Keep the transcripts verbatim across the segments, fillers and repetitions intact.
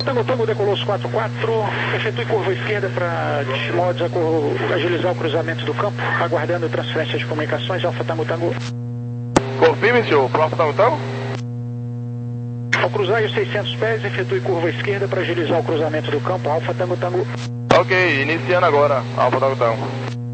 Tango Tango decolou os quatro quatro, efetue curva esquerda para, de modo a agilizar o cruzamento do campo, aguardando transferência de comunicações, Alfa Tango Tango. Confirme, senhor, próximo Tango Tango. Ao cruzar os seiscentos pés, efetue curva esquerda para agilizar o cruzamento do campo, Alfa Tango Tango. Ok, iniciando agora, Alfa Tango Tango.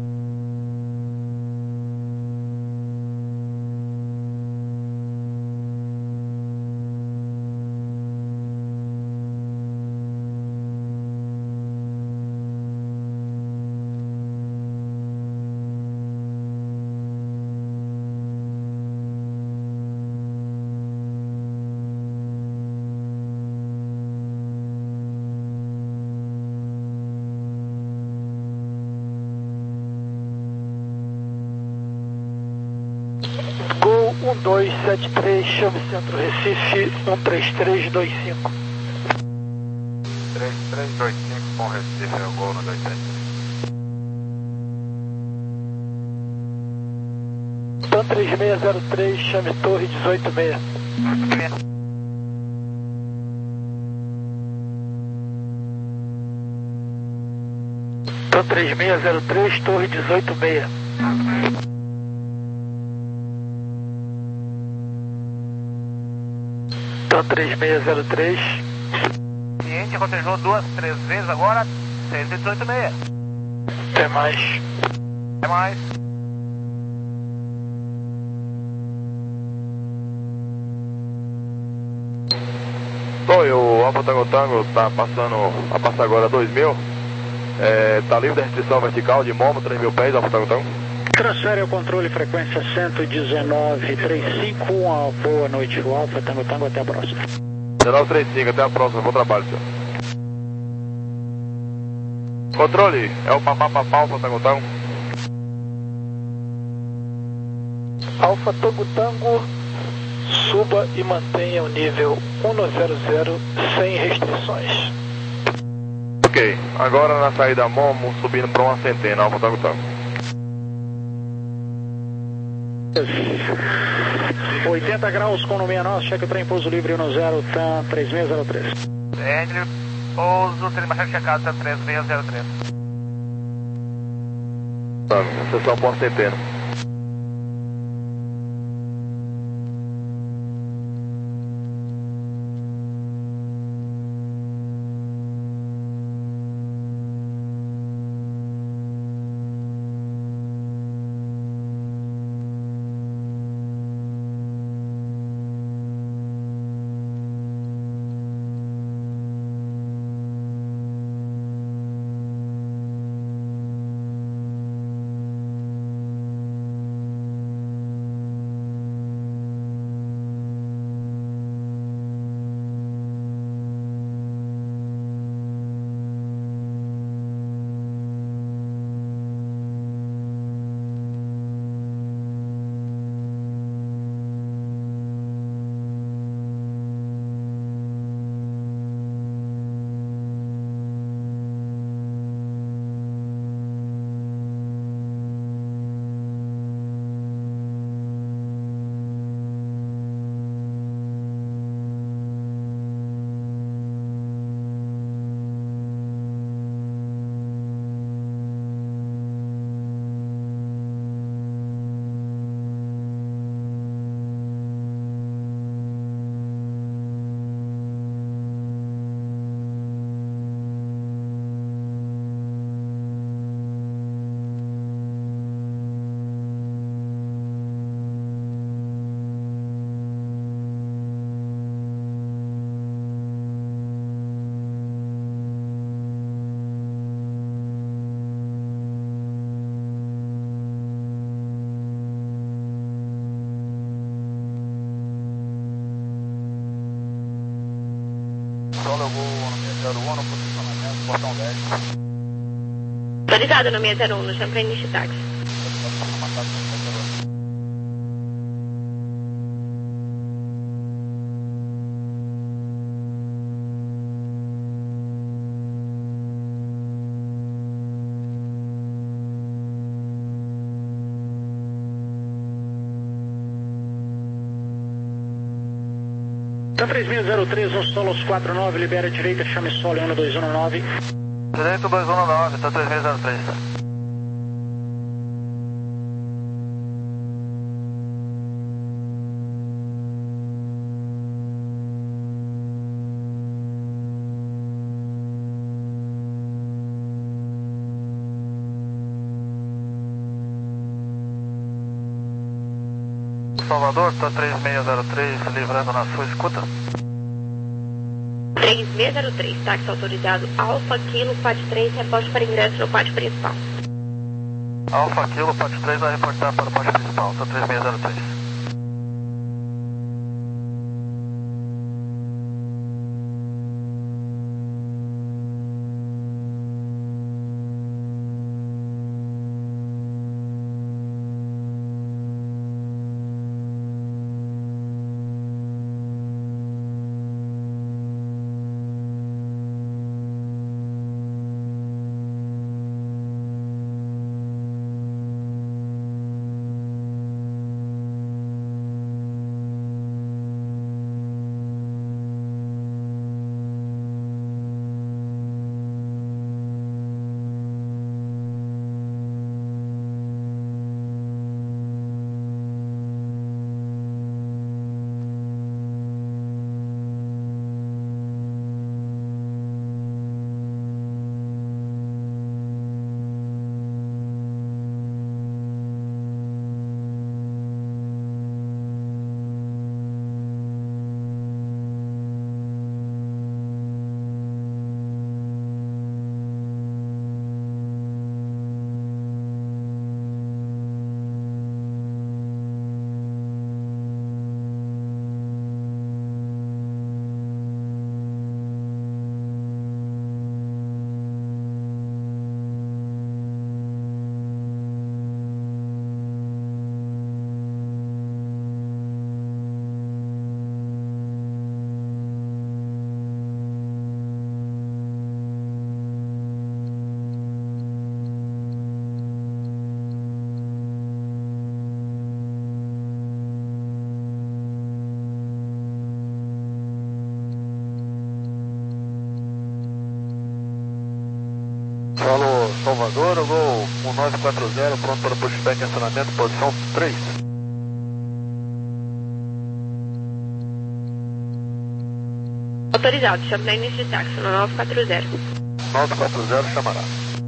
um dois sete três, chame Centro Recife, um três três dois cinco. três três dois cinco com Recife, é o gol no dois sete três. TAM três seis zero três, chame Torre dezoito seis. TAM três seis zero três, Torre dezoito seis. TAM três seis zero três. Cliente rotejou duas, três vezes agora, cento e dezoito seis. Até mais. Até mais. Oi, o Alfa Tango Tango tá passando, a passar agora dois mil. É, tá livre da restrição vertical de Momo, três mil pés, Alfa Tango Tango. Transfere ao controle frequência cento e dezenove trinta e cinco, uma boa noite, o Alfa Tango Tango, até a próxima. dezenove trinta e cinco, até a próxima, bom trabalho, senhor. Controle, é o Papá Papá Alfa Tango Tango. Alfa Tango Tango, suba e mantenha o nível um nove zero zero sem restrições. Ok, agora na saída Momo, subindo para uma centena, Alfa Tango Tango. oitenta graus com no sessenta e nove, cheque o trem, pouso livre no zero, TAM três seis zero três. Andrew, pouso, trem baixo checado, TAM três seis zero três. Sessão por centena. Tô ligado no seis zero um, no Champagne Niche Táxi. três mil zero três, um Solos quatro nove, libera a direita, chame solo um dois um nove. Direito dois um nove, tá três mil zero três. Salvador, tá três mil zero três, livrando na sua escuta. três mil zero três, táxi autorizado Alfa Kilo quatro três, reporte para ingresso no pátio principal. Alfa Kilo quatro três vai reportar para o pátio principal, tá três mil zero três. Alô, Salvador, Gol um nove quatro zero, pronto para pushback em acionamento, posição três. Autorizado, chame para início de táxi no nove quatro zero. nove quatro zero chamará.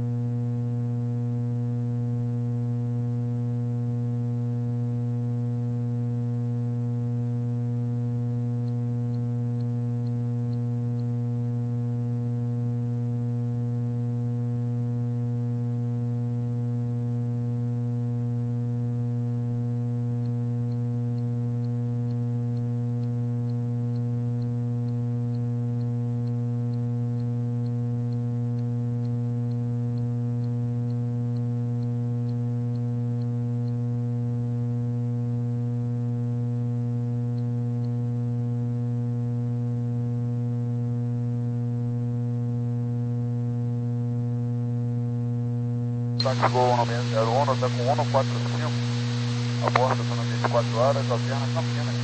Táxi Gol um zero um, está com um quatro cinco, a bordo está vinte e quatro horas, alterna Campinas.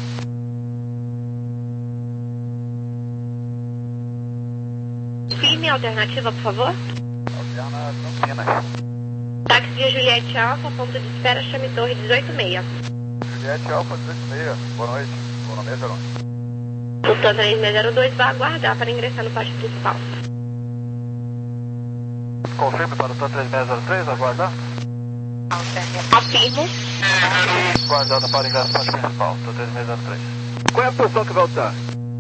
Firme, alternativa, por favor. Alterna Campinas. Táxi de Juliette Alfa, ponto de espera, chame Torre dezoito seis. Juliette Alfa dezoito seis, boa noite, boa noite, zero um. Plutão três mil zero dois, vai aguardar para ingressar no pátio principal. Confirme para o T três mil zero três, aguardar. Afirmo. Guardado para ingresso no pátio principal, T três mil zero três. Qual é a posição que vai estar?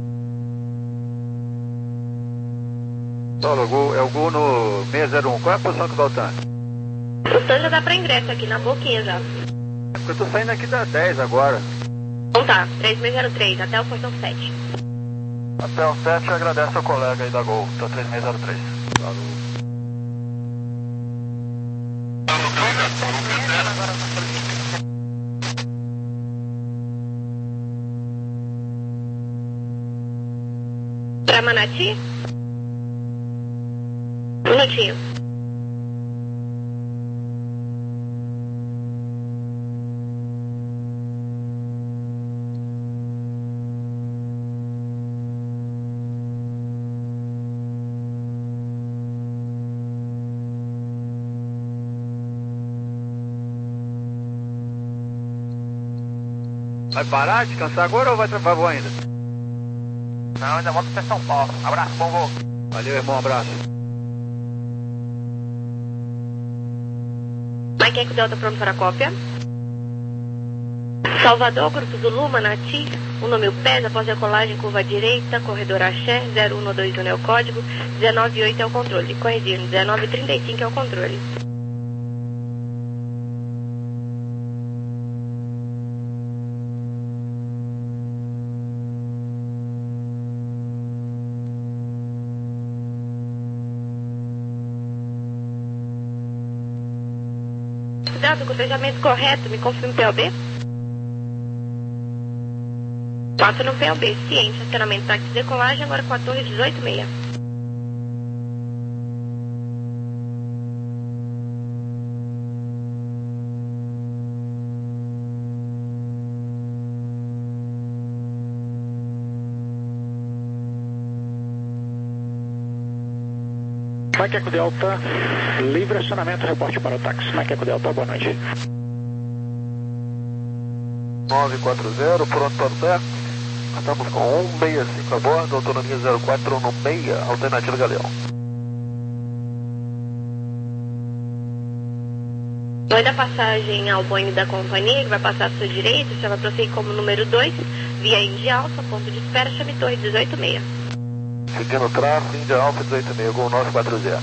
Solo, Gol, é o Gol no seis zero um, qual é a posição que vai estar? Plutão já dá para ingresso aqui na boquinha já. Eu tô saindo aqui da dez agora. Então tá, três mil zero três, até o portão sete. Até o sete, agradece ao colega aí da Gol, T três mil zero três. Falou. Para Manati? Um minutinho. Vai parar, descansar agora ou vai trabalhar voo ainda? Não, ainda volto até São Paulo. Abraço, bom voo. Valeu, irmão, abraço. Mike Eco Delta pronto para a cópia. Salvador, Grupo Zulu, Manati, o nome o Pés, após decolagem, curva direita, corredor Axé, zero um dois um é o código, dezenove oito é o controle, corrigindo, dezenove trinta e cinco é o controle. Cuidado com o fechamento correto, me confirme o P O B. quatro no P O B, ciente, acionamento táxi de decolagem, agora com a torre dezoito seis. Mike Eco Delta, livre acionamento, reporte para o táxi. Mike Eco Delta, boa noite. nove quatro zero, pronto para o certo. Estamos com um seis cinco a bordo, autonomia zero quatro um seis, alternativa Galeão. Oi da passagem ao Boeing da companhia, que vai passar à sua direita, você vai prosseguir como número dois, via Indy Alfa, ponto de espera, chame torre dezoito seis. Seguindo o tráfego, Indy Alfa dezoito seis, Gol nove quatro zero.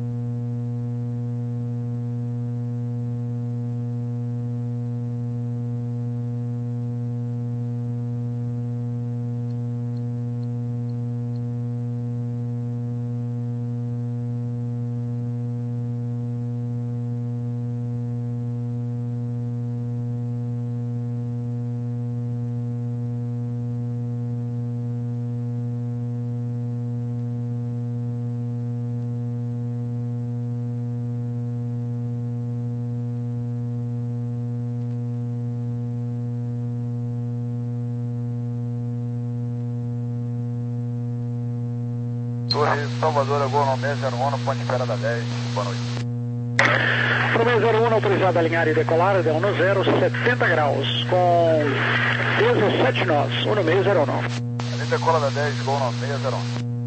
Torre Salvador, agora no mês zero um, no ponto de espera da dez. Boa noite. Promessa zero um, autorizado a alinhar e decolar, deu no zero, setenta graus, com dezessete nós, um no meio, zero um. Ali decola da dez, gol no seis zero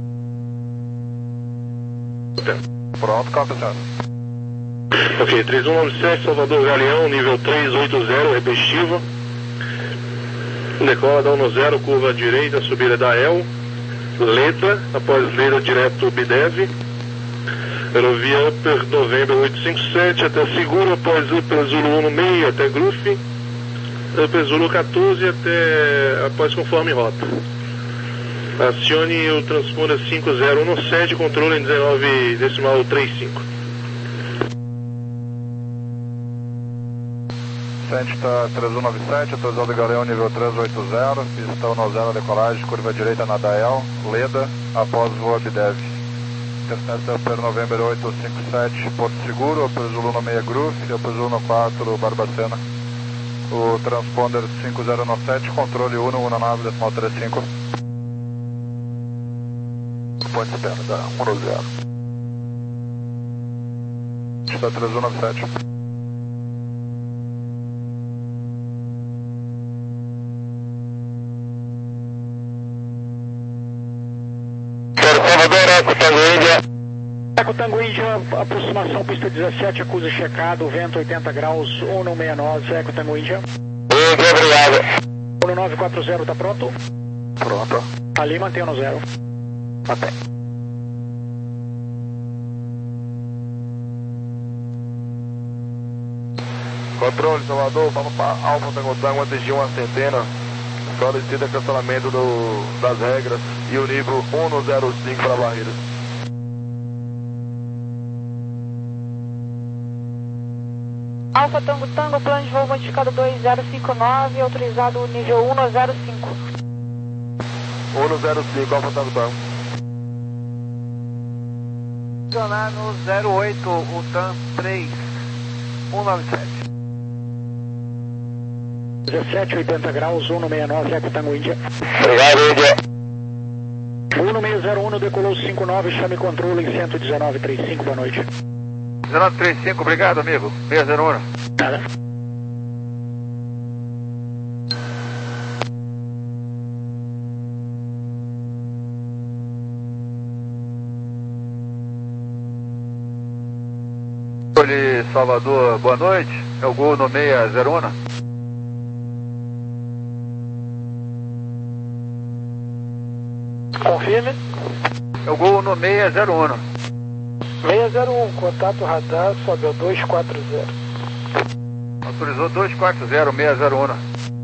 um. Pronto, capa, senhor. Ok, três um nove sete, Salvador Galeão, nível três oito zero, repetitivo. Decola da um no zero, curva direita, subida da El. Letra, após letra direto Bidev. Aerovia Upper November oito cinco sete, até Seguro, após Upper Zulu um no meio, até Gruff. Upper Zulu quatorze, até após conforme rota. Acione o transponder cinco zero um no sete, controle em dezenove decimal trinta e cinco. Sente está três um nove sete, autorizado Galeão nível três oito zero, pistão no zero, decolagem, curva direita na Dael, Leda, após voo Abdev. Intercepta Upper November oito cinco sete, Porto Seguro, Upper Zulu no meia Groove, Upper Zulu no quatro, Barbacena. O transponder cinco zero nove sete, controle um um nove decimal trinta e cinco. Ponto de espera, da um no zero. Está três um nove sete. Eco Tango Índia, aproximação pista dezessete, acusa checado, vento oitenta graus, um no seis nove, Eco Tango Índia. Muito obrigado. um nove quatro zero, tá pronto? Pronto. Ali mantém no zero. Mantém. Controle, Salvador, vamos para Alfa Tango Tango, atingir uma centena. Solicita cancelamento do, das regras e o nível um no zero cinco para barreiras. Alfa Tango Tango, plano de voo modificado dois zero cinco nove, autorizado nível um no zero cinco. um no zero cinco, Alfa Tango Tango. Funcionar no zero oito, o T A M três um nove sete. dezessete, oitenta graus, um no seis nove, Eco Tango Índia. Obrigado, Índia. um no seis zero um, decolou cinco nove, chame controle em cento e dezenove trinta e cinco, boa noite. dezenove trinta e cinco, obrigado, amigo. seis zero um. Nada. Controle Salvador, boa noite. É o Gol no seis zero um. Confirme. É o Gol no seis zero um. seis zero um, contato radar, sobe ao dois quatro zero. Autorizou dois quatro zero, seis zero um.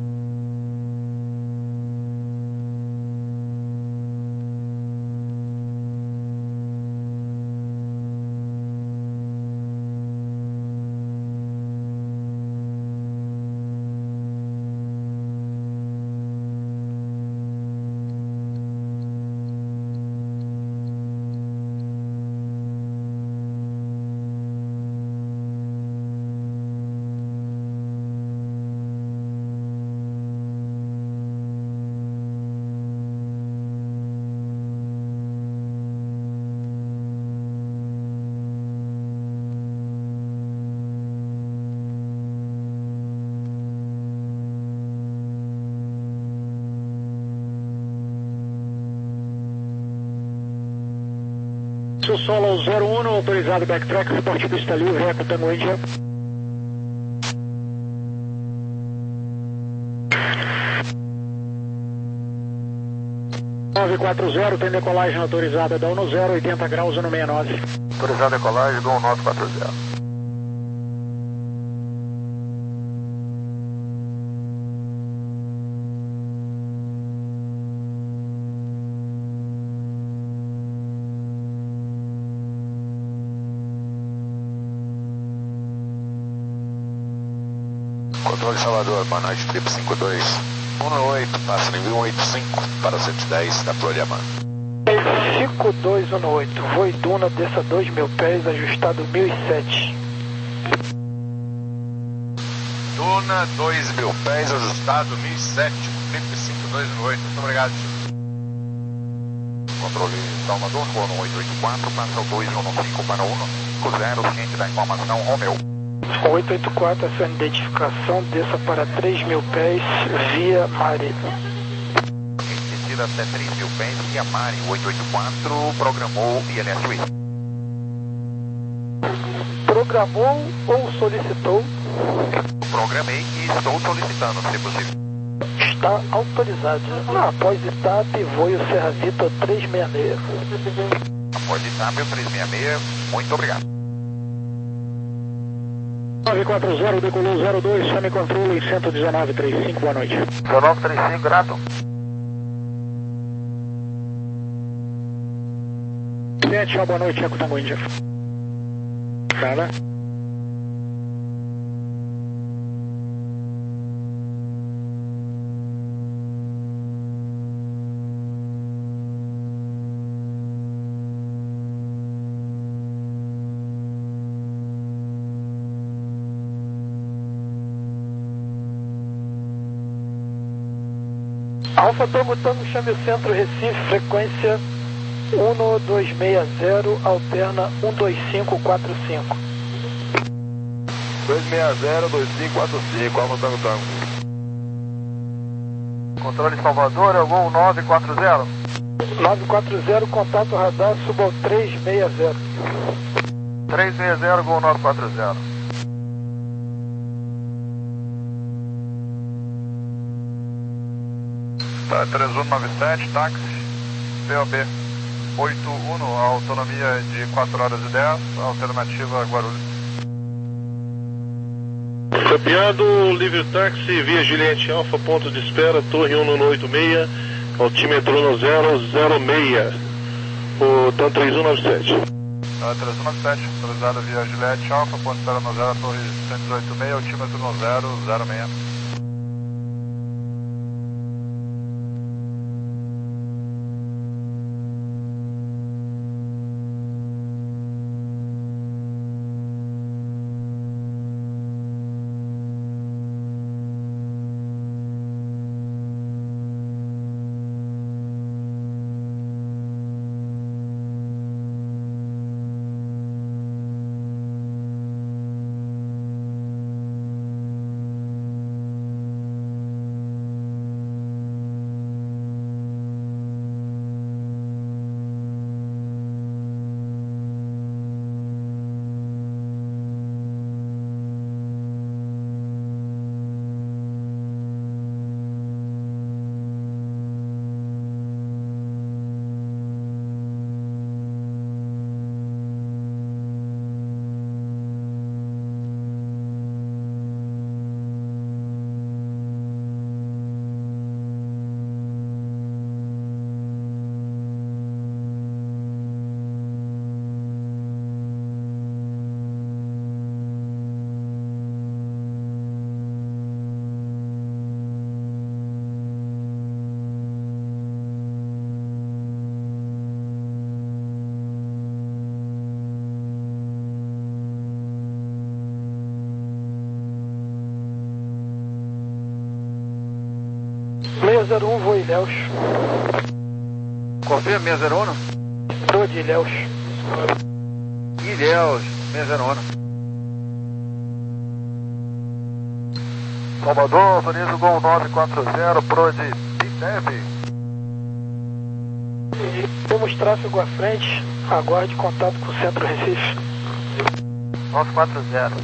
Seu solo zero um, autorizado backtrack, reporte pista livre, Eco Tango India. nove quatro zero, tem decolagem autorizada da um zero, oitenta graus no sessenta e nove. Autorizado decolagem do um nove quatro zero. Controle Salvador, boa noite, trip cinco dois um oito, passa em mil oitenta e cinco para cento e dez da Floriama. cinco dois um oito, voo Duna, desça dois mil pés, ajustado mil e sete. Duna, dois mil pés, ajustado mil e sete, trip cinco dois um oito, muito obrigado. Controle Salvador, voo no oito oito quatro, passa o dois um cinco para um zero, ciente da informação, Romeu. oito oito quatro, a sua identificação, desça para três mil pés, via Mari. Descida até três mil pés, via Mari, oito oito quatro, programou I L S U I. Programou ou solicitou? Programei e estou solicitando, se possível. Está autorizado. Ah, após I T A P, voio Serra Vitor trezentos e sessenta e seis. Após I T A P, trezentos e sessenta e seis, muito obrigado. nove quatro zero, decolou zero dois, chame controle cento e dezenove trinta e cinco, boa noite. dezenove trinta e cinco, grato. sete, boa noite, Eco Tango India. Fala. Alfa Tango Tango, chame o centro Recife, frequência um dois seis zero, alterna um dois cinco quatro cinco. dois seis zero, dois cinco quatro cinco, Alfa Tango Tango. Controle Salvador, é o Gol nove quatro zero. nove quatro zero, contato radar, suba ao trezentos e sessenta. trezentos e sessenta, Gol nove quatro zero. Tá, três um nove sete, táxi, P O B oito um, autonomia de quatro horas e dez, alternativa Guarulhos. Copiado, livre táxi, via Juliette Alfa, ponto de espera, torre um nove oito seis, altímetro no zero zero seis, o TAM três um nove sete. Tá, três um nove sete, autorizada via Juliette Alfa, ponto de espera no zero, torre cento e dezoito seis, altímetro no zero zero seis. seis zero um, voo Ilhéus. Confirma, seis zero um? Pro de Ilhéus. Ilhéus, seis zero um. Salvador, autoriza o Gol nove quatro zero, Pro de Bideve. Temos tráfego à frente, aguarde contato com o Centro Recife. nove quatro zero.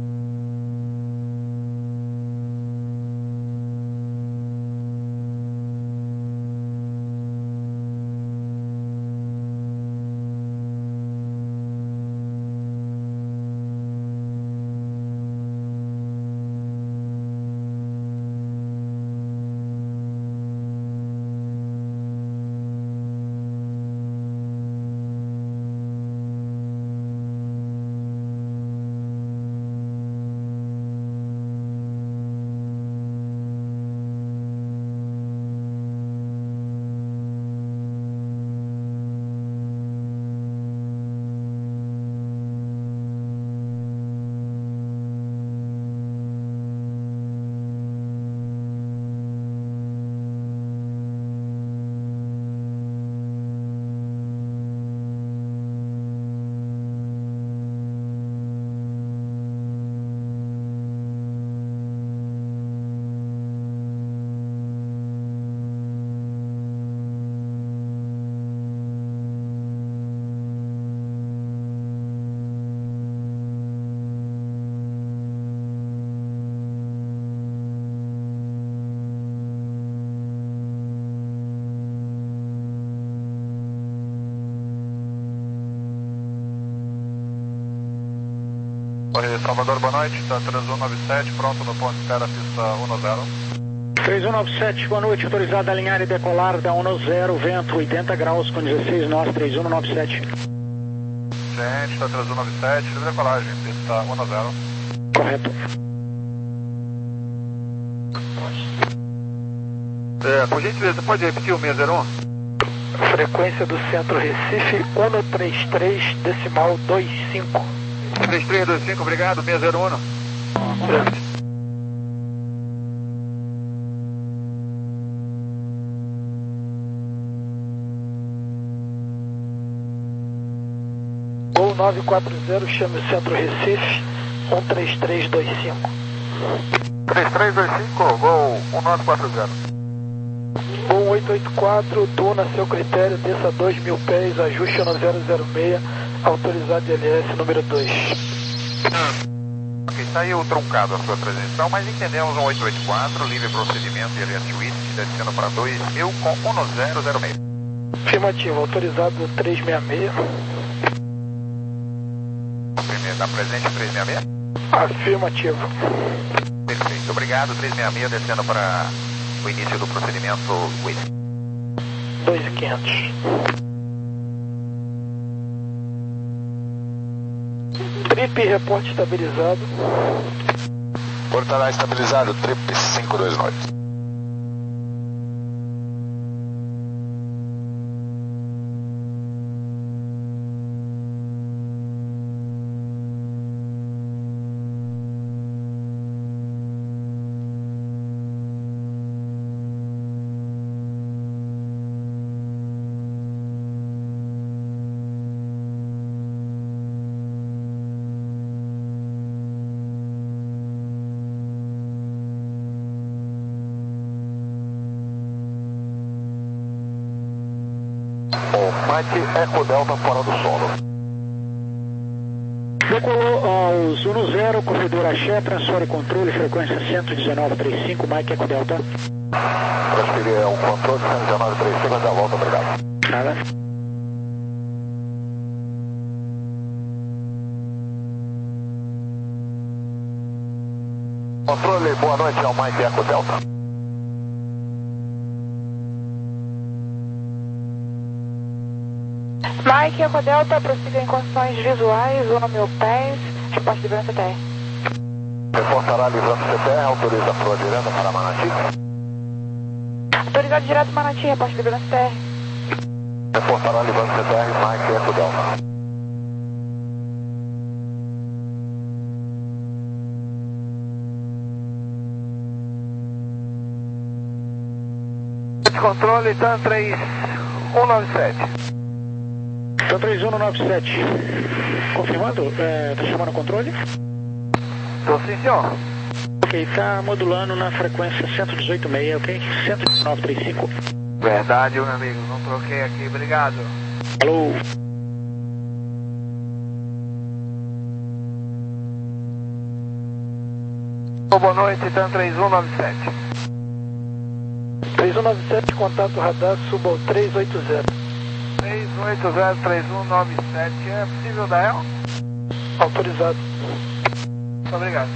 Oi, Salvador, boa noite, está três um nove sete, pronto no ponto de espera, pista um zero. três um nove sete, boa noite, autorizado a alinhar e decolar da um zero, vento oitenta graus com dezesseis nós, três um nove sete. Gente, está três um nove sete, livre decolagem, pista um zero. Correto. É, por gentileza, pode repetir o seis zero um? Frequência do Centro Recife, um três três, decimal vinte e cinco. três três dois cinco, obrigado, seis zero um. Gol nove quatro zero, chame o Centro Recife, um três três dois cinco. três três dois cinco, Gol um nove quatro zero. Gol oito oito quatro, Duna, seu critério, desça dois mil pés, ajuste no zero zero seis, autorizado de L S número dois. Ok, saiu truncado a sua transmissão, mas entendemos um oito oito quatro, livre procedimento de L S Witch, descendo para dois mil com um zero zero seis. Afirmativo, autorizado trezentos e sessenta e seis. Está presente trezentos e sessenta e seis? Afirmativo. Perfeito, obrigado, trezentos e sessenta e seis, descendo para o início do procedimento Witch. dois mil e quinhentos. Trip, reporte estabilizado. Portará estabilizado, Trip cinco dois nove. Mike Eco Delta fora do solo. Decolou aos um zero, corredor Axé, transfere controle, frequência cento e dezenove trinta e cinco, Mike Eco Delta. Transferir o controle cento e dezenove trinta e cinco, da volta, obrigado. Nada. Controle, boa noite, é o Mike Eco Delta. Mike Eco Delta, prossiga em condições visuais, um mil pés, resposta de livrando C T R. Reportará livrando C T R, autoriza a proa direta para Manati. Autorizado direto Manati, resposta de livrando C T R. Reportará livrando C T R, Mike Eco Delta. de controle, TAM três um nove sete. TAM três um nove sete. Confirmando, está é, chamando o controle? Tô sim, senhor. Ok, está modulando na frequência cento e dezoito ponto seis, ok? cento e nove ponto trinta e cinco. Verdade, meu amigo. Não troquei aqui. Obrigado. Alô. Boa noite, TAM três um nove sete. três um nove sete, contato radar, suba ao três oito zero. três oito zero, três um nove sete, é possível dar ela? Autorizado. Muito obrigado.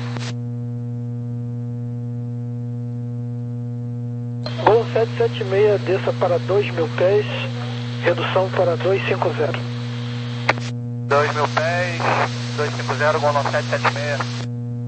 Gol sete sete seis, desça para dois mil pés, redução para dois cinco zero. dois mil pés, dois cinco zero, Gol sete sete seis.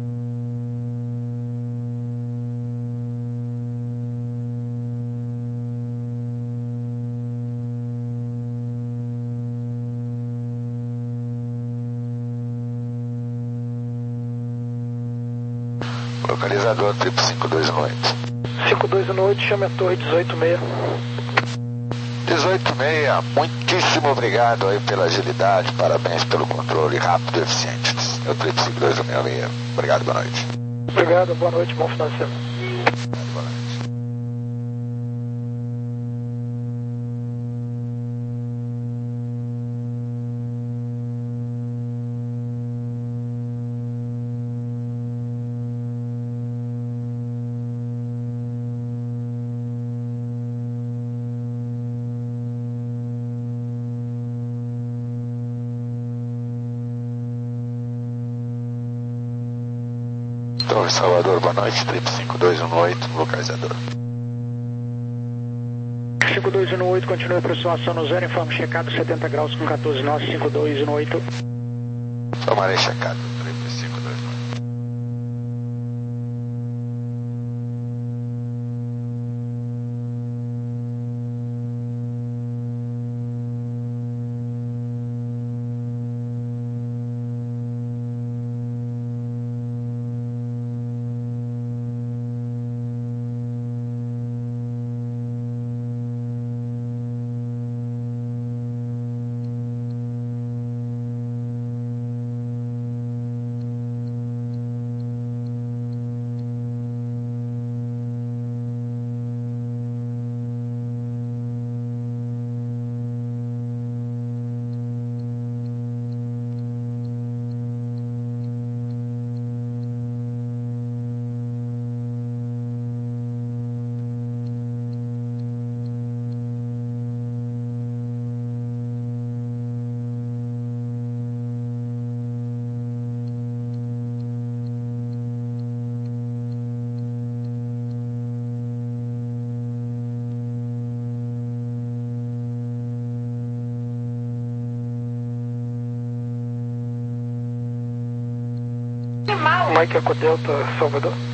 Localizador triplo cinco dois um oito. cinco dois um oito, chame a torre dezoito seis. dezoito seis, muitíssimo obrigado aí pela agilidade, parabéns pelo controle rápido e eficiente. É o triplo cinco dois um seis. Obrigado, boa noite. Obrigado, boa noite, bom final de semana. Boa noite. Torre Salvador, boa noite, triplo cinco dois um oito, localizador. cinco dois um oito, continua a aproximação no zero, informe checado setenta graus com quatorze nós, cinco dois um oito. Tomarei checado, triplo cinco dois um oito. Mike Eco Delta, Salvador.